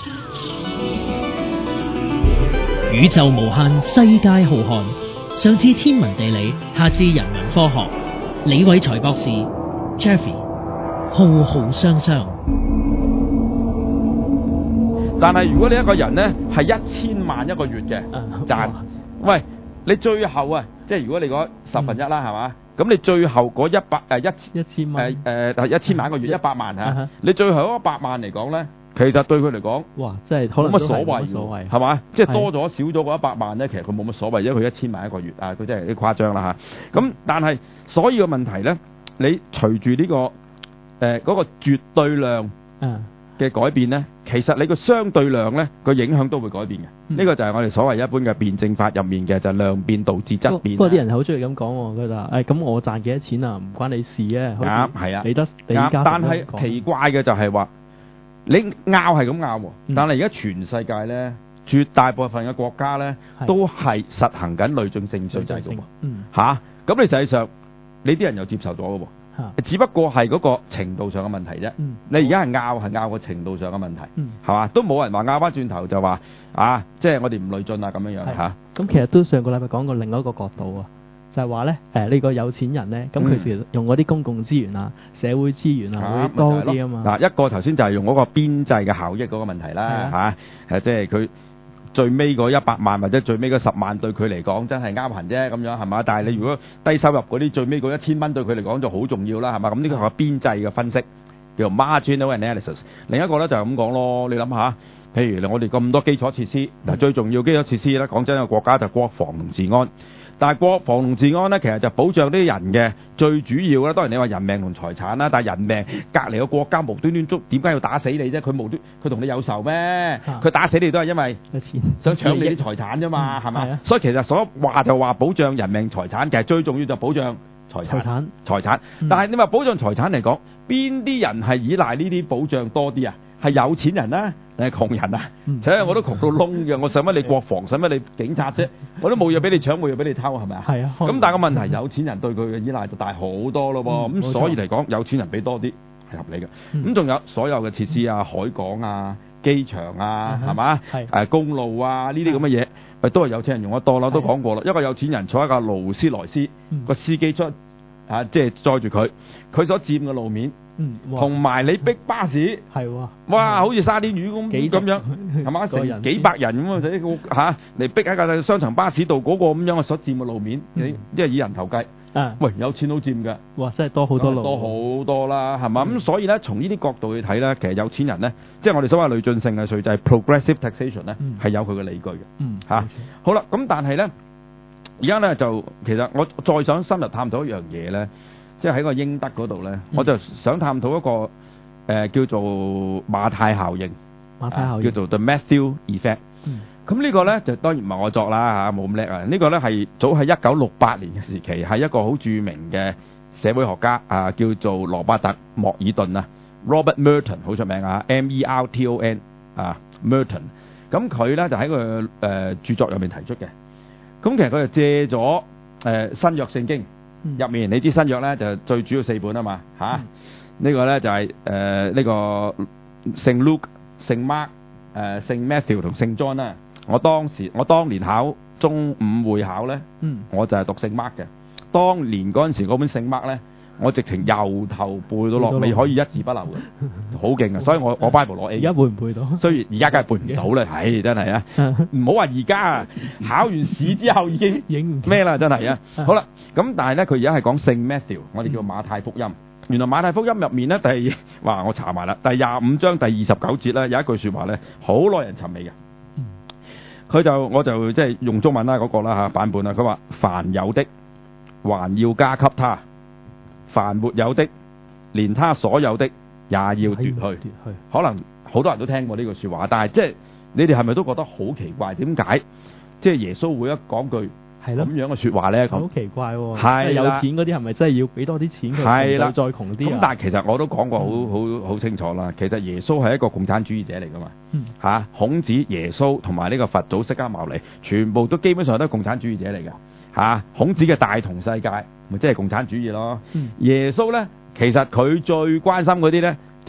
宇宙無限，世界浩瀚，上至天文地理，下至人文科學，李偉才博士 Jeffrey 浩浩湯湯。 但係如果你一個人呢係1000萬一個月嘅賺，喂，你最後啊，即係如果你講1/10啦，係嘛？咁你最後嗰1000萬1000萬一個月100萬嚇，你最後嗰100萬嚟講咧，其實對佢嚟講， 哇，真係可能冇乜所謂，係嘛？即係多咗少咗嗰100萬咧，其實佢冇乜所謂，因為佢1000萬一個月啊，佢真係啲誇張啦嚇。咁但係所以個問題咧，你隨住呢個嗰個絕對量嘅改變咧，其實你個相對量咧個影響都會改變嘅。呢個就係我哋所謂一般嘅辯證法入面嘅，就係量變導致質變。 不過啲人好中意咁講喎，佢話咁我賺幾多錢啊，唔關你事嘅。 啱，係啊， 你家但係奇怪嘅就係話，你拗係咁拗喎，但係而家全世界咧，絕大部分嘅國家咧都係實行緊累進性稅制嘅喎。嚇，咁你實際上你啲人又接受咗嘅喎。只不過係嗰個程度上嘅問題啫。你而家係拗個程度上嘅問題，係嘛？都冇人話拗翻轉頭就話啊，即係我哋唔累進啊咁樣樣嚇。 咁其實都上個禮拜講過另外一個角度啊，就係話咧呢個有錢人咧，咁佢其實用嗰啲公共資源啊、社會資源啊會多啲啊嘛。 嗱，一個頭先就係用嗰個邊際嘅效益嗰個問題啦嚇，即係佢。最尾嗰100萬或者最尾嗰10萬對佢嚟講真係啱行啫咁樣係嘛？但係你如果低收入嗰啲最尾嗰1000蚊對佢嚟講就好重要啦係嘛？咁呢個係個邊際嘅分析叫做 marginal analysis。另一個咧就係咁講咯，你諗下，譬如我哋咁多基礎設施，嗱最重要基礎設施咧，講真個國家就國防同治安。但係國防同治安咧，其實就保障啲人嘅最主要咧。當然你話人命同財產啦，但係人命隔離個國家無端端捉，點解要打死你啫？佢同你有仇咩？佢打死你都係因為想搶你啲財產啫嘛，係咪？所以其實所話就話保障人命財產，其實最重要就保障財產。但係你話保障財產嚟講，邊啲人係依賴呢啲保障多啲啊？係有錢人啦，定係窮人啊？我都窮到窿嘅，我使乜你國防，使乜你警察啫？我都冇嘢俾你搶，冇嘢俾你偷，係咪啊？係啊。咁但係個問題，有錢人對佢嘅依賴就大好多咯喎。咁所以嚟講，有錢人俾多啲係合理嘅。咁仲有所有嘅設施啊、海港啊、機場啊，係嘛？公路啊呢啲咁嘅嘢，都係有錢人用得多啦。都講過啦，一個有錢人坐一架勞斯萊斯，個司機出即係載住佢所佔嘅路面。同埋你逼巴士係喎，哇，好似沙甸魚咁樣，係嘛？成幾百人咁啊！嚟逼喺架雙層巴士度嗰個咁樣嘅所佔嘅路面，即係以人頭計。喂，有錢都佔㗎。哇，真係多好多路，多好多啦，係嘛？咁所以咧，從呢啲角度去睇咧，其實有錢人咧，即係我哋所謂累進性嘅稅制 （progressive taxation） 咧，係有佢嘅理據嘅。好啦，咁但係咧，而家咧就其實我再想深入探討一樣嘢咧。即係喺個英德嗰度咧，我就想探討一個叫做馬太效應，叫做 The Matthew Effect。咁呢個咧就當然唔係我作啦嚇，冇咁叻啊！呢個咧係早喺1968年嘅時期，係一個好著名嘅社會學家叫做羅伯特莫爾頓啊 ，Robert Merton 好出名啊 ，Merton Merton。咁佢咧就喺個著作入面提出嘅。咁其實佢就借咗新約聖經。入面你知新約咧就最主要4本啊嘛嚇，呢個咧就係呢個聖 Luke、聖 Mark、聖 Matthew 同聖 John 啦。我當年考中五會考咧，我就係讀聖 Mark 嘅。當年嗰陣時嗰本聖 Mark 咧，我直情由頭背到落尾，可以一字不漏嘅，好勁啊！所以我 Bible 攞 A。而家背唔背到？雖然而家梗係背唔到啦，係真係啊！唔好話而家啊，考完試之後已經咩啦，真係啊！好啦，咁但係咧，佢而家係講聖 Matthew， 我哋叫馬太福音。原來馬太福音入面咧，我查埋啦，第25章第29節咧有一句説話咧，好耐人尋味嘅。我就即係用中文啦嗰個啦嚇版本啦，佢話凡有的還要加給他。凡沒有的，連他所有的也要奪去。可能好多人都聽過呢句説話，但係即係你哋係咪都覺得好奇怪？點解即係耶穌會一講句咁樣嘅説話咧？好奇怪喎！係有錢嗰啲係咪真係要俾多啲錢佢？係啦，再窮啲。咁但係其實我都講過好清楚啦。其實耶穌係一個共產主義者嚟㗎嘛。孔子、耶穌同埋呢個佛祖釋迦牟尼，全部都基本上都係共產主義者嚟㗎。孔子嘅大同世界。咪即係共產主義咯。耶穌咧，其實佢最關心嗰啲咧，就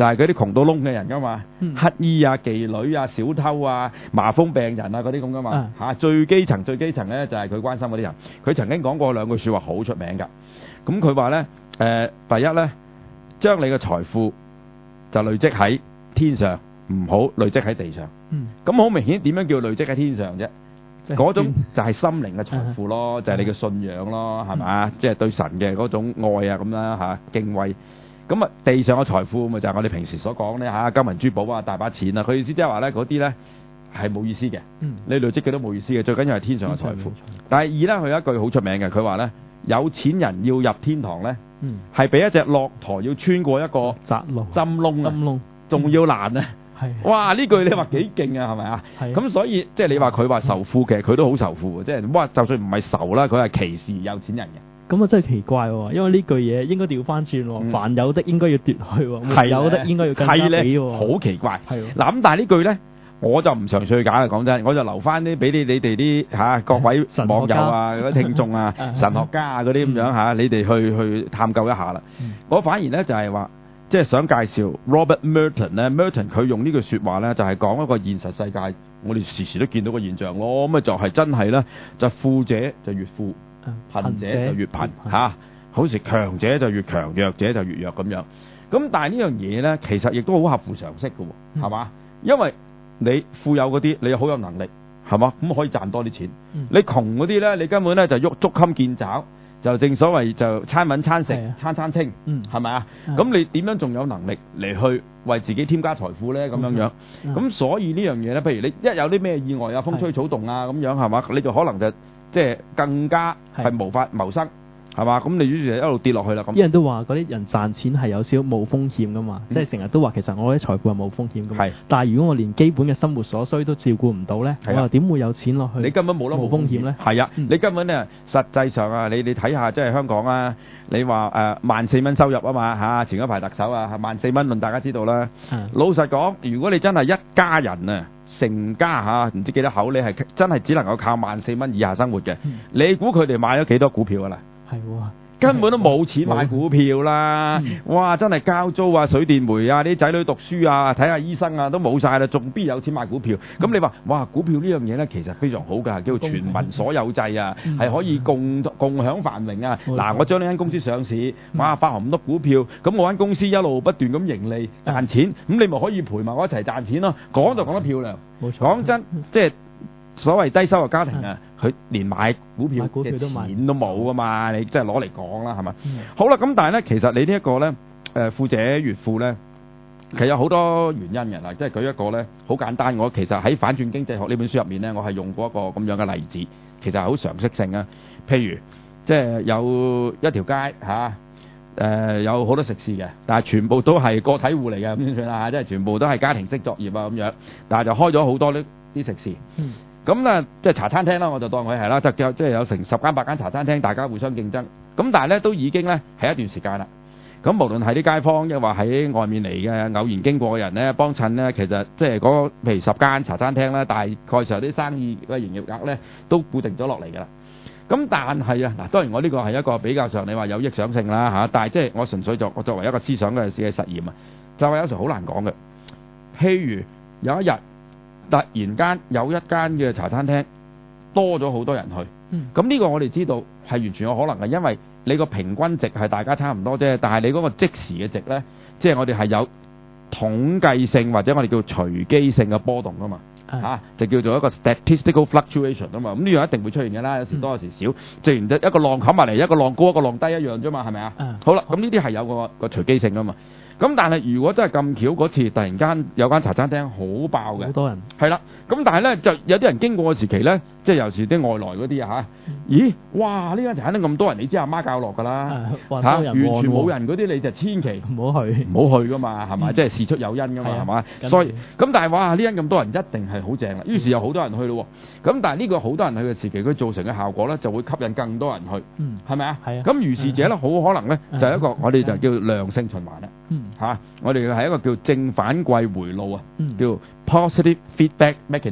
就係嗰啲窮到窿嘅人噶嘛， 嗯乞衣啊、妓女啊、小偷啊、麻風病人啊嗰啲咁噶嘛嚇，最基層咧就係佢關心嗰啲人。佢曾經講過兩句説話好出名㗎。咁佢話咧第一咧，將你嘅財富就累積喺天上，唔好累積喺地上。咁好明顯點樣叫累積喺天上啫？嗰種就係心靈嘅財富咯，就係你嘅信仰咯，係咪？即係對神嘅嗰種愛啊咁啦嚇，敬畏。咁啊，地上嘅財富咪就係我哋平時所講咧嚇，金銀珠寶啊，大把錢啊。佢意思即係話咧，嗰啲咧係冇意思嘅。你累積嘅都冇意思嘅，最緊要係天上嘅財富。第二咧，佢有一句好出名嘅，佢話咧，有錢人要入天堂咧，係比一隻駱駝要穿過一個窄路針窿仲要難啊！哇！呢句你話幾勁啊，係咪啊？咁所以即係你話佢話仇富嘅，佢都好仇富嘅，即係哇！就算唔係仇啦，佢係歧視有錢人嘅。 咁啊真係奇怪喎，因為呢句嘢應該調翻轉喎，凡有的應該要奪去喎，沒有的應該要更加俾喎。 好奇怪。嗱咁，但係呢句咧，我就唔詳細解嘅，講真，我就留翻啲俾你哋啲各位網友啊、嗰啲聽眾啊、神學家啊嗰啲咁樣嚇，你哋去探究一下啦。我反而咧就係話，即係想介紹 Robert Merton 咧 ，Merton 佢用呢句説話咧，就係講一個現實世界，我哋時時都見到個現象咯。咁啊就係真係咧，就富者就越富，貧者就越貧嚇。好似強者就越強，弱者就越弱咁樣。咁但係呢樣嘢咧，其實亦都好合乎常識嘅喎，係嘛？因為你富有嗰啲，你好有能力，係嘛？咁可以賺多啲錢。你窮嗰啲咧，你根本咧就喐捉襟見肘。就正所謂就餐揾餐食，餐餐清，係咪啊？咁你點樣仲有能力嚟去為自己添加財富咧？咁樣咁所以呢樣嘢咧，譬如你一有啲咩意外啊、風吹草動啊咁樣係嘛，你就可能就即係更加係無法謀生。係嘛？咁你於是就一路跌落去啦。咁啲人都話嗰啲人賺錢係有少少冇風險噶嘛，即係成日都話其實我啲財富係冇風險噶嘛。但係如果我連基本嘅生活所需都照顧唔到咧，我又點會有錢落去？ 你根本冇得冇風險咧。 係啊，你根本咧實際上啊，你睇下即係香港啊，你話14,000蚊收入啊嘛嚇，前一排特首啊14,000蚊論大家知道啦。老實講，如果你真係一家人啊，成家嚇唔知幾多口，你係真係只能夠靠14,000蚊以下生活嘅，你估佢哋買咗幾多股票啊啦？係喎，根本都冇錢買股票啦！哇，真係交租啊、水電煤啊、啲仔女讀書啊、睇下醫生啊，都冇晒啦，仲邊有錢買股票？咁你話哇，股票呢樣嘢咧，其實非常好㗎，叫做全民所有制啊，係可以共享繁榮啊！嗱，我將呢間公司上市，哇，發行咁多股票，咁我間公司一路不斷咁盈利賺錢，咁你咪可以陪埋我一齊賺錢咯。講就講得漂亮，講真，即係所謂低收入家庭啊。佢連買股票嘅錢都冇㗎嘛，你即係攞嚟講啦，係咪？好啦，咁但係咧，其實你呢一個咧，富者越富咧，其實有好多原因嘅啦。即係舉一個咧，好簡單，我其實喺《反轉經濟學》呢本書入面咧，我係用過一個咁樣嘅例子，其實係好常識性啊。譬如即係有一條街嚇，有好多食肆嘅，但係全部都係個體戶嚟嘅，咁先算啦，即係全部都係家庭式作業啊咁樣，但係就開咗好多呢啲食肆。咁咧，即係茶餐廳啦，我就當佢係啦，即係有成10間8間茶餐廳，大家互相競爭。咁但係咧，都已經咧係一段時間啦。咁無論係啲街坊，亦或喺外面嚟嘅偶然經過嘅人咧，幫襯咧，其實即係嗰譬如10間茶餐廳咧，大概上啲生意嘅營業額咧都固定咗落嚟㗎啦。咁但係啊，嗱，當然我呢個係一個比較上你話有益想性啦嚇，但係即係我純粹我作為一個思想嘅實驗啊，就係有時好難講嘅。譬如有一日，突然間有一間嘅茶餐廳多咗好多人去，咁呢個我哋知道係完全有可能嘅，因為你個平均值係大家差唔多啫，但係你嗰個即時嘅值呢，即係我哋係有統計性或者我哋叫隨機性嘅波動㗎嘛，就叫做一個 statistical fluctuation 啊嘛，咁呢樣一定會出現嘅啦，有時多有時少，正如一個浪冚埋嚟，一個浪高一個浪低一樣啫嘛，係咪啊？好啦，咁呢啲係有個隨機性㗎嘛。咁但係如果真係咁巧嗰次突然間有間茶餐廳好爆嘅，好多人係啦。咁但係咧就有啲人經過嘅時期咧，即係有時啲外來嗰啲啊嚇，咦？哇！呢間茶餐廳咁多人，你知阿媽教落㗎啦嚇，完全冇人嗰啲你就千祈唔好去㗎嘛，係咪？即係事出有因㗎嘛，係嘛？所以咁但係哇！呢間咁多人一定係好正啦，於是有好多人去咯喎。咁但係呢個好多人去嘅時期，佢造成嘅效果咧就會吸引更多人去，係咪啊？係啊。咁如是者咧，好可能咧就係一個我哋就叫良性循環啦。我哋係一個叫正反饋回路啊，叫 positive feedback mechanism，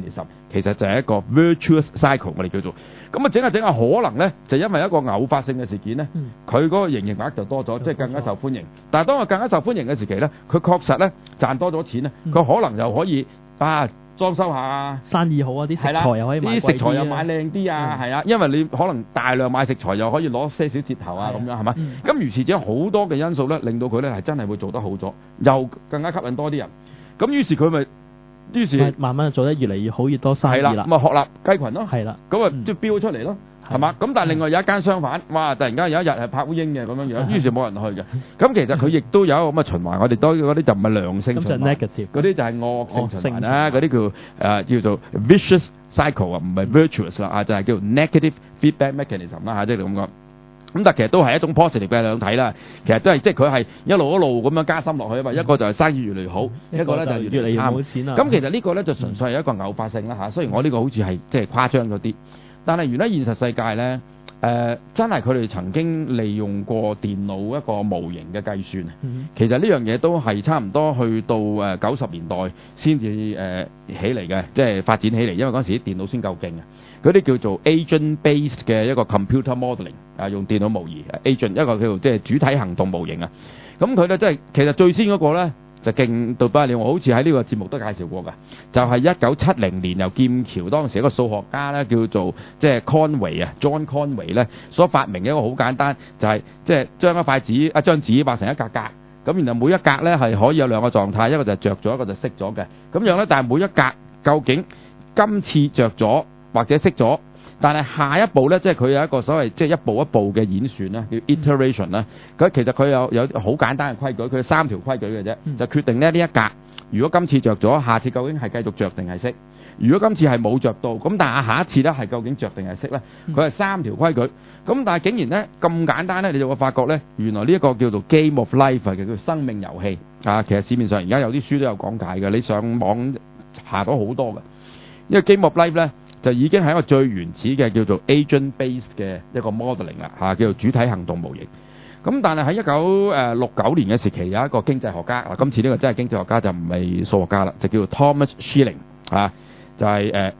其實就係一個 virtuous cycle， 我哋叫做。咁啊整下整下，可能咧就因為一個偶發性嘅事件咧，佢嗰個營業額就多咗，即係更加受歡迎。但係當佢更加受歡迎嘅時期咧，佢確實咧賺多咗錢咧，佢可能又可以裝修下生意好啊，啲食材又可以買貴啲， 啲食材又買靚啲啊，係啊，因為你可能大量買食材又可以攞些少折頭啊，咁樣係嘛？咁如是者好多嘅因素咧，令到佢咧係真係會做得好咗，又更加吸引多啲人。咁於是佢咪慢慢就做得越嚟越好，越多生意啦。 咁啊鶴立雞群咯， 係啦， 咁啊即係飆出嚟咯。係嘛？咁但係另外有一間相反，哇！突然間有一日係拍烏蠅嘅咁樣樣，於是冇人去嘅。咁其實佢亦都有一個咁嘅循環，我哋多嗰啲就唔係良性循環，嗰啲就係惡性循環啦。嗰啲叫做 vicious cycle 啊，唔係 virtuous 啦，就係叫 negative feedback mechanism 啦，即係咁講。咁但係其實都係一種 positive 嘅兩睇啦。其實都係即係佢係一路咁樣加深落去啊嘛。一個就係生意越嚟越好，一個咧就越嚟越冇錢啊。咁其實呢個咧就純粹係一個偶發性啦嚇。雖然我呢個好似係即係誇張咗啲。但係原來現實世界咧，真係佢哋曾經利用過電腦一個模型嘅計算。其實呢樣嘢都係差唔多去到90年代先至起嚟嘅，即係發展起嚟。因為嗰陣時啲電腦先夠勁啊，嗰啲叫做 agent-based 嘅一個 computer modeling 用電腦模擬 agent 一個叫做即係主體行動模型啊。咁佢咧即係其實最先嗰個咧。就勁到不得了，我好似喺呢個節目都介紹過㗎。就係1970年由劍橋當時一個數學家咧叫做即係 John Conway 咧所發明嘅一個好簡單，就係即係將一張紙畫成一格格，咁然後每一格咧係可以有兩個狀態，一個就係着咗，一個就熄咗嘅。咁樣咧，但係每一格究竟今次着咗或者熄咗？但係下一步咧，即係佢有一個所謂即係一步一步嘅演算啦，叫 iteration 啦。佢其實佢有好簡單嘅規矩，佢有3條規矩嘅啫，就決定咧呢一格，如果今次着咗，下次究竟係繼續着定係熄？如果今次係冇着到，咁但係下一次咧係究竟着定係熄咧？佢係3條規矩。咁但係竟然咧咁簡單咧，你就會發覺咧，原來呢一個叫做 game of life 嘅叫做生命遊戲啊。其實市面上而家有啲書都有講解嘅，你上網下到好多嘅。因為 game of life 咧。就已經係一個最原始嘅叫做 agent-based 嘅一個 modeling 啦，叫做主體行動模型。咁但係喺1969年嘅時期，有一個經濟學家，今次呢個真係經濟學家就唔係數學家啦，就叫做 Thomas Schelling 就係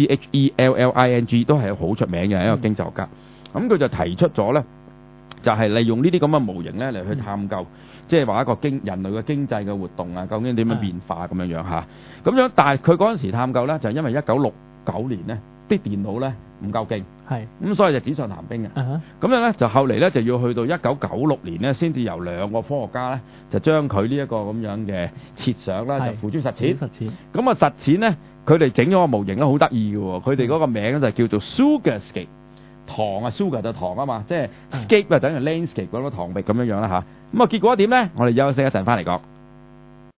Schelling，都係好出名嘅一個經濟學家。咁佢就提出咗咧，就係利用呢啲咁嘅模型咧嚟去探究，即係話一個人類嘅經濟嘅活動啊，究竟點樣變化咁樣樣嚇。咁樣，但係佢嗰陣時探究咧，就係因為1969年咧，啲電腦咧唔夠勁，咁所以就紙上談兵嘅。咁樣咧就後嚟咧就要去到1996年咧，先至由2個科學家咧就將佢呢一個咁樣嘅設想啦，就付諸實踐。咁啊實踐咧，佢哋整咗個模型咧好得意嘅喎，佢哋嗰個名咧就叫做 Sugarscape， 糖啊 Sugar 就糖啊嘛，即係 scape 就等於 landscape 嗰個糖壁咁樣樣啦嚇。咁啊結果點咧？我哋休息一陣翻嚟講。